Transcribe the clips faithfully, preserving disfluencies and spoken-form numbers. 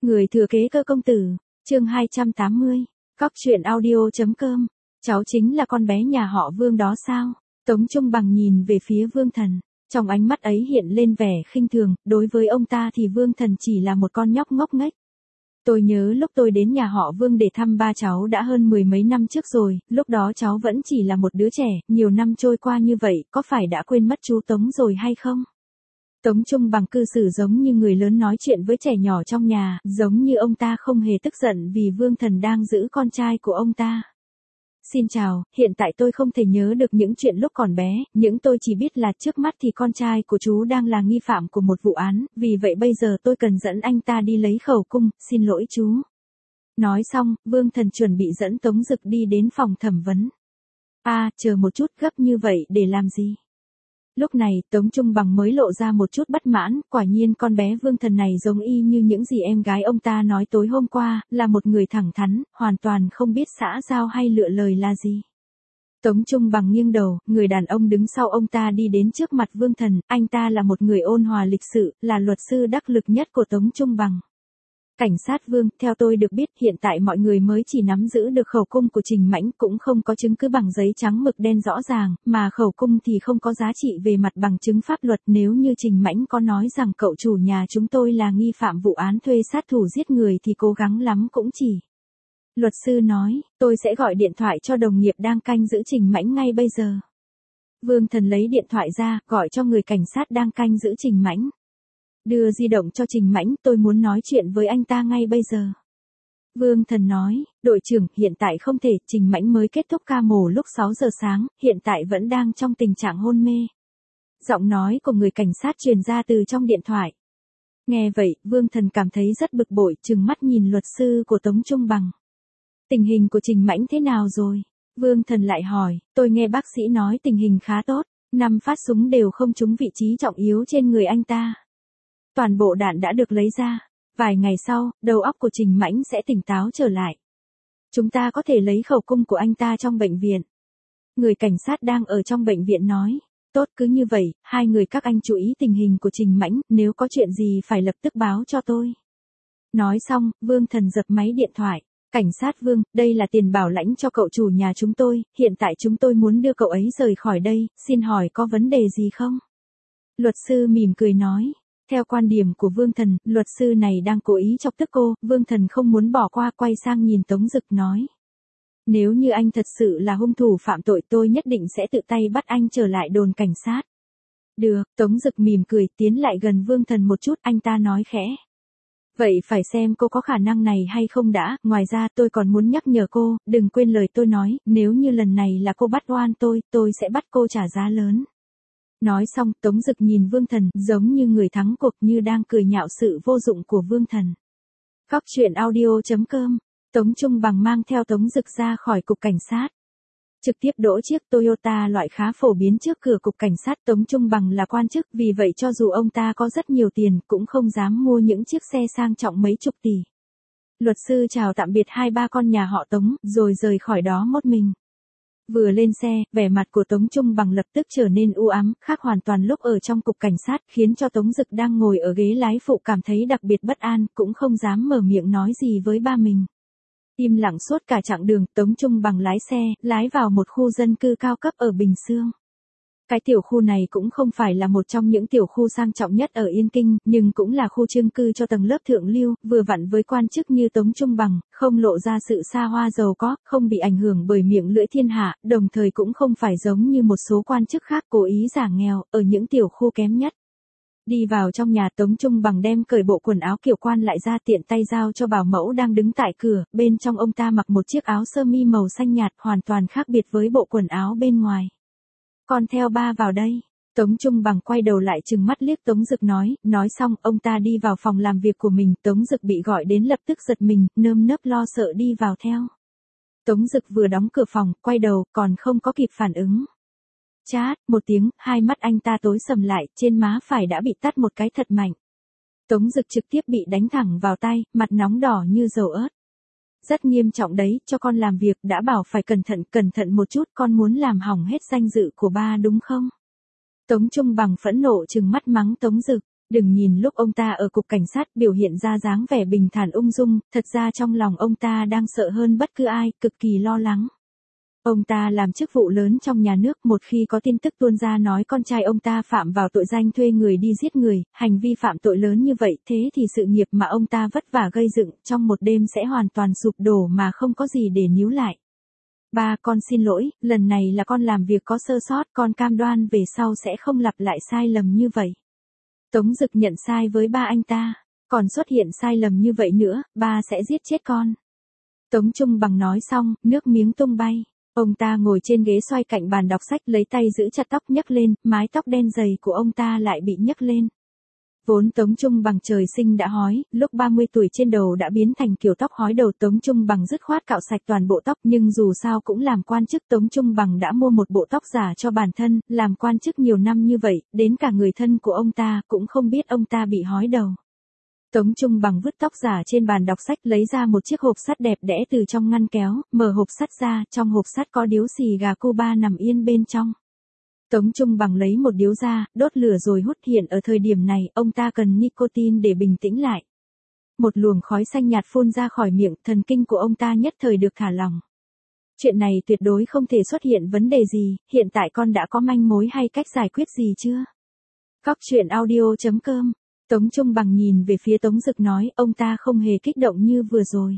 Người thừa kế Cơ công tử, chương hai trăm tám mươi, Cóc truyện audio.com, cháu chính là con bé nhà họ Vương đó sao? Tống Trung Bằng nhìn về phía Vương Thần, trong ánh mắt ấy hiện lên vẻ khinh thường, đối với ông ta thì Vương Thần chỉ là một con nhóc ngốc nghếch. Tôi nhớ lúc tôi đến nhà họ Vương để thăm ba cháu đã hơn mười mấy năm trước rồi, lúc đó cháu vẫn chỉ là một đứa trẻ, nhiều năm trôi qua như vậy, có phải đã quên mất chú Tống rồi hay không? Tống Trung Bằng cư xử giống như người lớn nói chuyện với trẻ nhỏ trong nhà, giống như ông ta không hề tức giận vì Vương Thần đang giữ con trai của ông ta. Xin chào, hiện tại tôi không thể nhớ được những chuyện lúc còn bé, những tôi chỉ biết là trước mắt thì con trai của chú đang là nghi phạm của một vụ án, vì vậy bây giờ tôi cần dẫn anh ta đi lấy khẩu cung, xin lỗi chú. Nói xong, Vương Thần chuẩn bị dẫn Tống Dực đi đến phòng thẩm vấn. À, chờ một chút, gấp như vậy để làm gì? Lúc này, Tống Trung Bằng mới lộ ra một chút bất mãn, quả nhiên con bé Vương Thần này giống y như những gì em gái ông ta nói tối hôm qua, là một người thẳng thắn, hoàn toàn không biết xã giao hay lựa lời là gì. Tống Trung Bằng nghiêng đầu, người đàn ông đứng sau ông ta đi đến trước mặt Vương Thần, anh ta là một người ôn hòa lịch sự, là luật sư đắc lực nhất của Tống Trung Bằng. Cảnh sát Vương, theo tôi được biết hiện tại mọi người mới chỉ nắm giữ được khẩu cung của Trình Mãnh, cũng không có chứng cứ bằng giấy trắng mực đen rõ ràng, mà khẩu cung thì không có giá trị về mặt bằng chứng pháp luật. Nếu như Trình Mãnh có nói rằng cậu chủ nhà chúng tôi là nghi phạm vụ án thuê sát thủ giết người thì cố gắng lắm cũng chỉ. Luật sư nói, tôi sẽ gọi điện thoại cho đồng nghiệp đang canh giữ Trình Mãnh ngay bây giờ. Vương Thần lấy điện thoại ra, gọi cho người cảnh sát đang canh giữ Trình Mãnh. Đưa di động cho Trình Mãnh, tôi muốn nói chuyện với anh ta ngay bây giờ. Vương Thần nói, đội trưởng, hiện tại không thể, Trình Mãnh mới kết thúc ca mổ lúc sáu giờ sáng, hiện tại vẫn đang trong tình trạng hôn mê. Giọng nói của người cảnh sát truyền ra từ trong điện thoại. Nghe vậy, Vương Thần cảm thấy rất bực bội, trừng mắt nhìn luật sư của Tống Trung Bằng. Tình hình của Trình Mãnh thế nào rồi? Vương Thần lại hỏi, tôi nghe bác sĩ nói tình hình khá tốt, năm phát súng đều không trúng vị trí trọng yếu trên người anh ta. Toàn bộ đạn đã được lấy ra. Vài ngày sau, đầu óc của Trình Mãnh sẽ tỉnh táo trở lại. Chúng ta có thể lấy khẩu cung của anh ta trong bệnh viện. Người cảnh sát đang ở trong bệnh viện nói. Tốt, cứ như vậy, hai người các anh chú ý tình hình của Trình Mãnh, nếu có chuyện gì phải lập tức báo cho tôi. Nói xong, Vương Thần giật máy điện thoại. Cảnh sát Vương, đây là tiền bảo lãnh cho cậu chủ nhà chúng tôi, hiện tại chúng tôi muốn đưa cậu ấy rời khỏi đây, xin hỏi có vấn đề gì không? Luật sư mỉm cười nói. Theo quan điểm của Vương Thần, luật sư này đang cố ý chọc tức cô, Vương Thần không muốn bỏ qua, quay sang nhìn Tống Dực nói. Nếu như anh thật sự là hung thủ phạm tội tôi nhất định sẽ tự tay bắt anh trở lại đồn cảnh sát. Được, Tống Dực mỉm cười tiến lại gần Vương Thần một chút, anh ta nói khẽ. Vậy phải xem cô có khả năng này hay không đã, ngoài ra tôi còn muốn nhắc nhở cô, đừng quên lời tôi nói, nếu như lần này là cô bắt oan tôi, tôi sẽ bắt cô trả giá lớn. Nói xong, Tống Dực nhìn Vương Thần, giống như người thắng cuộc, như đang cười nhạo sự vô dụng của Vương Thần. Cóc truyện audio.com, Tống Trung Bằng mang theo Tống Dực ra khỏi cục cảnh sát. Trực tiếp đỗ chiếc Toyota loại khá phổ biến trước cửa cục cảnh sát. Tống Trung Bằng là quan chức, vì vậy cho dù ông ta có rất nhiều tiền, cũng không dám mua những chiếc xe sang trọng mấy chục tỷ. Luật sư chào tạm biệt hai ba con nhà họ Tống, rồi rời khỏi đó một mình. Vừa lên xe, vẻ mặt của Tống Trung Bằng lập tức trở nên u ám, khác hoàn toàn lúc ở trong cục cảnh sát, khiến cho Tống Dực đang ngồi ở ghế lái phụ cảm thấy đặc biệt bất an, cũng không dám mở miệng nói gì với ba mình. Im lặng suốt cả chặng đường, Tống Trung Bằng lái xe, lái vào một khu dân cư cao cấp ở Bình Xương. Cái tiểu khu này cũng không phải là một trong những tiểu khu sang trọng nhất ở Yên Kinh, nhưng cũng là khu chung cư cho tầng lớp thượng lưu, vừa vặn với quan chức như Tống Trung Bằng, không lộ ra sự xa hoa giàu có, không bị ảnh hưởng bởi miệng lưỡi thiên hạ, đồng thời cũng không phải giống như một số quan chức khác cố ý giả nghèo, ở những tiểu khu kém nhất. Đi vào trong nhà, Tống Trung Bằng đem cởi bộ quần áo kiểu quan lại ra, tiện tay giao cho bảo mẫu đang đứng tại cửa, bên trong ông ta mặc một chiếc áo sơ mi màu xanh nhạt, hoàn toàn khác biệt với bộ quần áo bên ngoài. Con theo ba vào đây. Tống Trung Bằng quay đầu lại trừng mắt liếc Tống Dực nói, nói xong, ông ta đi vào phòng làm việc của mình, Tống Dực bị gọi đến lập tức giật mình, nơm nớp lo sợ đi vào theo. Tống Dực vừa đóng cửa phòng, quay đầu, còn không có kịp phản ứng. Chát, một tiếng, hai mắt anh ta tối sầm lại, trên má phải đã bị tát một cái thật mạnh. Tống Dực trực tiếp bị đánh thẳng vào tay, mặt nóng đỏ như dầu ớt. Rất nghiêm trọng đấy, cho con làm việc, đã bảo phải cẩn thận, cẩn thận một chút, con muốn làm hỏng hết danh dự của ba đúng không? Tống Trung Bằng phẫn nộ trừng mắt mắng Tống Dực. Đừng nhìn lúc ông ta ở cục cảnh sát biểu hiện ra dáng vẻ bình thản ung dung, thật ra trong lòng ông ta đang sợ hơn bất cứ ai, cực kỳ lo lắng. Ông ta làm chức vụ lớn trong nhà nước, một khi có tin tức tuôn ra nói con trai ông ta phạm vào tội danh thuê người đi giết người, hành vi phạm tội lớn như vậy, thế thì sự nghiệp mà ông ta vất vả gây dựng trong một đêm sẽ hoàn toàn sụp đổ mà không có gì để níu lại. Ba, con xin lỗi, lần này là con làm việc có sơ sót, con cam đoan về sau sẽ không lặp lại sai lầm như vậy. Tống Dực nhận sai với ba anh ta, còn xuất hiện sai lầm như vậy nữa, ba sẽ giết chết con. Tống Trung Bằng nói xong, nước miếng tung bay. Ông ta ngồi trên ghế xoay cạnh bàn đọc sách, lấy tay giữ chặt tóc nhấc lên, mái tóc đen dày của ông ta lại bị nhấc lên. Vốn Tống Trung Bằng trời sinh đã hói, lúc ba mươi tuổi trên đầu đã biến thành kiểu tóc hói đầu. Tống Trung Bằng dứt khoát cạo sạch toàn bộ tóc, nhưng dù sao cũng làm quan chức. Tống Trung Bằng đã mua một bộ tóc giả cho bản thân, làm quan chức nhiều năm như vậy, đến cả người thân của ông ta cũng không biết ông ta bị hói đầu. Tống Trung Bằng vứt tóc giả trên bàn đọc sách, lấy ra một chiếc hộp sắt đẹp đẽ từ trong ngăn kéo, mở hộp sắt ra, trong hộp sắt có điếu xì gà Cuba nằm yên bên trong. Tống Trung Bằng lấy một điếu ra, đốt lửa rồi hút. Hiện ở thời điểm này, ông ta cần nicotine để bình tĩnh lại. Một luồng khói xanh nhạt phun ra khỏi miệng, thần kinh của ông ta nhất thời được thả lỏng. Chuyện này tuyệt đối không thể xuất hiện vấn đề gì, hiện tại con đã có manh mối hay cách giải quyết gì chưa? Góc truyện audio chấm com. Tống Trung Bằng nhìn về phía Tống Dực nói, ông ta không hề kích động như vừa rồi.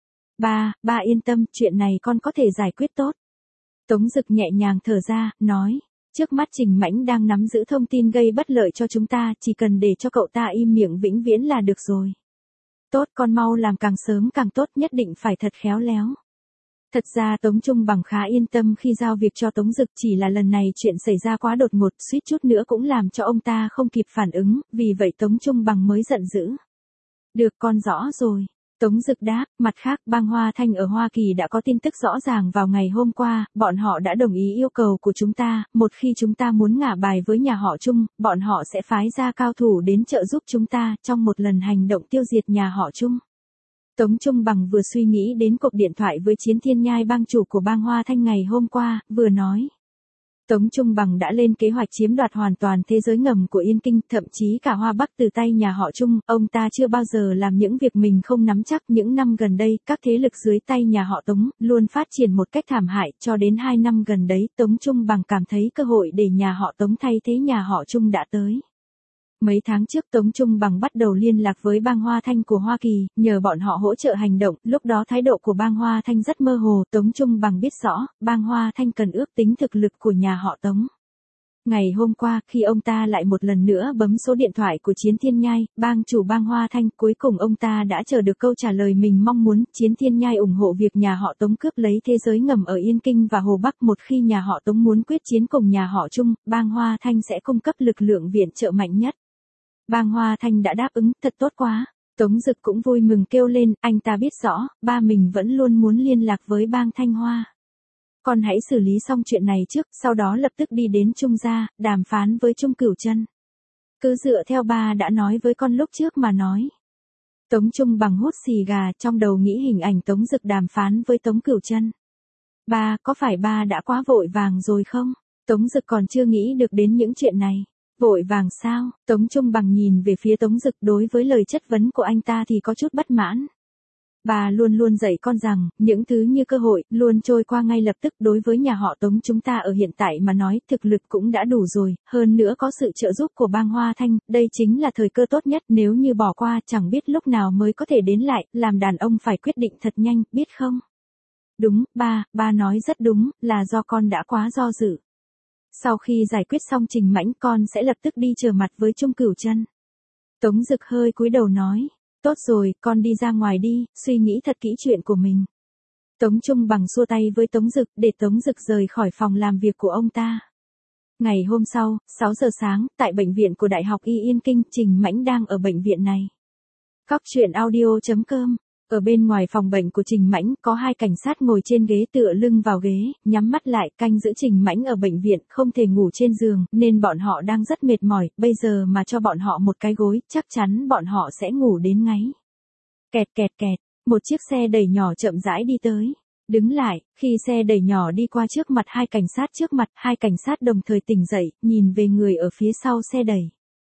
Ba, ba yên tâm, chuyện này con có thể giải quyết tốt. Tống Dực nhẹ nhàng thở ra, nói, trước mắt Trình Mãnh đang nắm giữ thông tin gây bất lợi cho chúng ta, chỉ cần để cho cậu ta im miệng vĩnh viễn là được rồi. Tốt, con mau làm càng sớm càng tốt, nhất định phải thật khéo léo. Thật ra Tống Trung Bằng khá yên tâm khi giao việc cho Tống Dực, chỉ là lần này chuyện xảy ra quá đột ngột, suýt chút nữa cũng làm cho ông ta không kịp phản ứng, vì vậy Tống Trung Bằng mới giận dữ. Được, con rõ rồi. Tống Dực đáp. Mặt khác, Bang Hoa Thanh ở Hoa Kỳ đã có tin tức rõ ràng vào ngày hôm qua, bọn họ đã đồng ý yêu cầu của chúng ta, một khi chúng ta muốn ngả bài với nhà họ Trung, bọn họ sẽ phái ra cao thủ đến trợ giúp chúng ta trong một lần hành động tiêu diệt nhà họ Trung. Tống Trung Bằng vừa suy nghĩ đến cuộc điện thoại với Chiến Thiên Nhai, bang chủ của Bang Hoa Thanh ngày hôm qua, vừa nói. Tống Trung Bằng đã lên kế hoạch chiếm đoạt hoàn toàn thế giới ngầm của Yên Kinh, thậm chí cả Hoa Bắc từ tay nhà họ Trung. Ông ta chưa bao giờ làm những việc mình không nắm chắc. Những năm gần đây, các thế lực dưới tay nhà họ Tống luôn phát triển một cách thảm hại, cho đến hai năm gần đấy, Tống Trung Bằng cảm thấy cơ hội để nhà họ Tống thay thế nhà họ Trung đã tới. Mấy tháng trước Tống Trung Bằng bắt đầu liên lạc với Bang Hoa Thanh của Hoa Kỳ, nhờ bọn họ hỗ trợ hành động. Lúc đó thái độ của Bang Hoa Thanh rất mơ hồ, Tống Trung Bằng biết rõ, Bang Hoa Thanh cần ước tính thực lực của nhà họ Tống. Ngày hôm qua, khi ông ta lại một lần nữa bấm số điện thoại của Chiến Thiên Nhai, bang chủ Bang Hoa Thanh, cuối cùng ông ta đã chờ được câu trả lời mình mong muốn. Chiến Thiên Nhai ủng hộ việc nhà họ Tống cướp lấy thế giới ngầm ở Yên Kinh và Hồ Bắc. Một khi nhà họ Tống muốn quyết chiến cùng nhà họ Trung, Bang Hoa Thanh sẽ cung cấp lực lượng viện trợ mạnh nhất. Bang Hoa Thanh đã đáp ứng, thật tốt quá. Tống Dực cũng vui mừng kêu lên, anh ta biết rõ, ba mình vẫn luôn muốn liên lạc với Bang Thanh Hoa. Con hãy xử lý xong chuyện này trước, sau đó lập tức đi đến Trung gia, đàm phán với Trung Cửu Chân. Cứ dựa theo ba đã nói với con lúc trước mà nói. Tống Trung Bằng hút xì gà, trong đầu nghĩ hình ảnh Tống Dực đàm phán với Tống Cửu Chân. Ba, có phải ba đã quá vội vàng rồi không? Tống Dực còn chưa nghĩ được đến những chuyện này. Vội vàng sao? Tống Trung Bằng nhìn về phía Tống Dực, đối với lời chất vấn của anh ta thì có chút bất mãn. Bà luôn luôn dạy con rằng, những thứ như cơ hội, luôn trôi qua ngay lập tức. Đối với nhà họ Tống chúng ta ở hiện tại mà nói, thực lực cũng đã đủ rồi, hơn nữa có sự trợ giúp của Bang Hoa Thanh, đây chính là thời cơ tốt nhất. Nếu như bỏ qua, chẳng biết lúc nào mới có thể đến lại, làm đàn ông phải quyết định thật nhanh, biết không? Đúng, ba, ba nói rất đúng, là do con đã quá do dự. Sau khi giải quyết xong Trình Mãnh, con sẽ lập tức đi trở mặt với Trung Cửu Chân. Tống Dực hơi cúi đầu nói, tốt rồi, con đi ra ngoài đi, suy nghĩ thật kỹ chuyện của mình. Tống Trung Bằng xua tay với Tống Dực, để Tống Dực rời khỏi phòng làm việc của ông ta. Ngày hôm sau, sáu giờ sáng, tại bệnh viện của Đại học Y Yên Kinh, Trình Mãnh đang ở bệnh viện này. Góc truyện audio chấm com. Ở bên ngoài phòng bệnh của Trình Mãnh, có hai cảnh sát ngồi trên ghế tựa lưng vào ghế, nhắm mắt lại, canh giữ Trình Mãnh ở bệnh viện, không thể ngủ trên giường, nên bọn họ đang rất mệt mỏi, bây giờ mà cho bọn họ một cái gối, chắc chắn bọn họ sẽ ngủ đến ngáy. Kẹt kẹt kẹt, một chiếc xe đẩy nhỏ chậm rãi đi tới. Đứng lại, khi xe đẩy nhỏ đi qua trước mặt hai cảnh sát trước mặt, hai cảnh sát đồng thời tỉnh dậy, nhìn về người ở phía sau xe đẩy.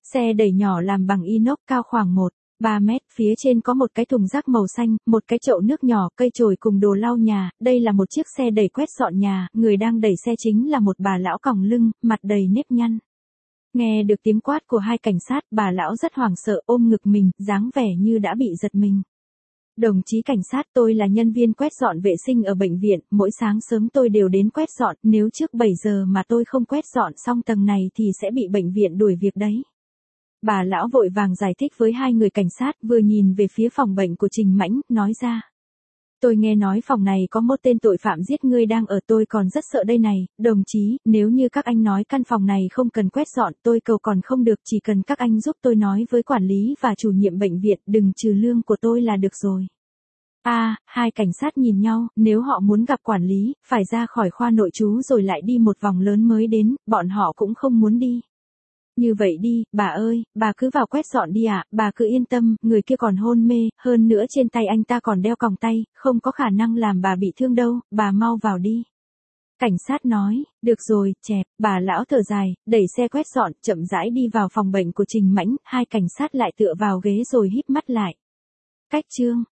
Xe đẩy nhỏ làm bằng inox cao khoảng một ba mét, phía trên có một cái thùng rác màu xanh, một cái chậu nước nhỏ, cây chổi cùng đồ lau nhà, đây là một chiếc xe đẩy quét dọn nhà, người đang đẩy xe chính là một bà lão còng lưng, mặt đầy nếp nhăn. Nghe được tiếng quát của hai cảnh sát, bà lão rất hoảng sợ ôm ngực mình, dáng vẻ như đã bị giật mình. Đồng chí cảnh sát, tôi là nhân viên quét dọn vệ sinh ở bệnh viện, mỗi sáng sớm tôi đều đến quét dọn, nếu trước bảy giờ mà tôi không quét dọn xong tầng này thì sẽ bị bệnh viện đuổi việc đấy. Bà lão vội vàng giải thích với hai người cảnh sát, vừa nhìn về phía phòng bệnh của Trình Mãnh, nói ra. Tôi nghe nói phòng này có một tên tội phạm giết người đang ở, tôi còn rất sợ đây này, đồng chí, nếu như các anh nói căn phòng này không cần quét dọn, tôi cầu còn không được, chỉ cần các anh giúp tôi nói với quản lý và chủ nhiệm bệnh viện, đừng trừ lương của tôi là được rồi. A, à, hai cảnh sát nhìn nhau, nếu họ muốn gặp quản lý, phải ra khỏi khoa nội trú rồi lại đi một vòng lớn mới đến, bọn họ cũng không muốn đi. Như vậy đi, bà ơi, bà cứ vào quét dọn đi ạ, à, bà cứ yên tâm, người kia còn hôn mê, hơn nữa trên tay anh ta còn đeo còng tay, không có khả năng làm bà bị thương đâu, bà mau vào đi. Cảnh sát nói, được rồi, chẹp, bà lão thở dài, đẩy xe quét dọn, chậm rãi đi vào phòng bệnh của Trình Mãnh, hai cảnh sát lại tựa vào ghế rồi híp mắt lại. Cách chương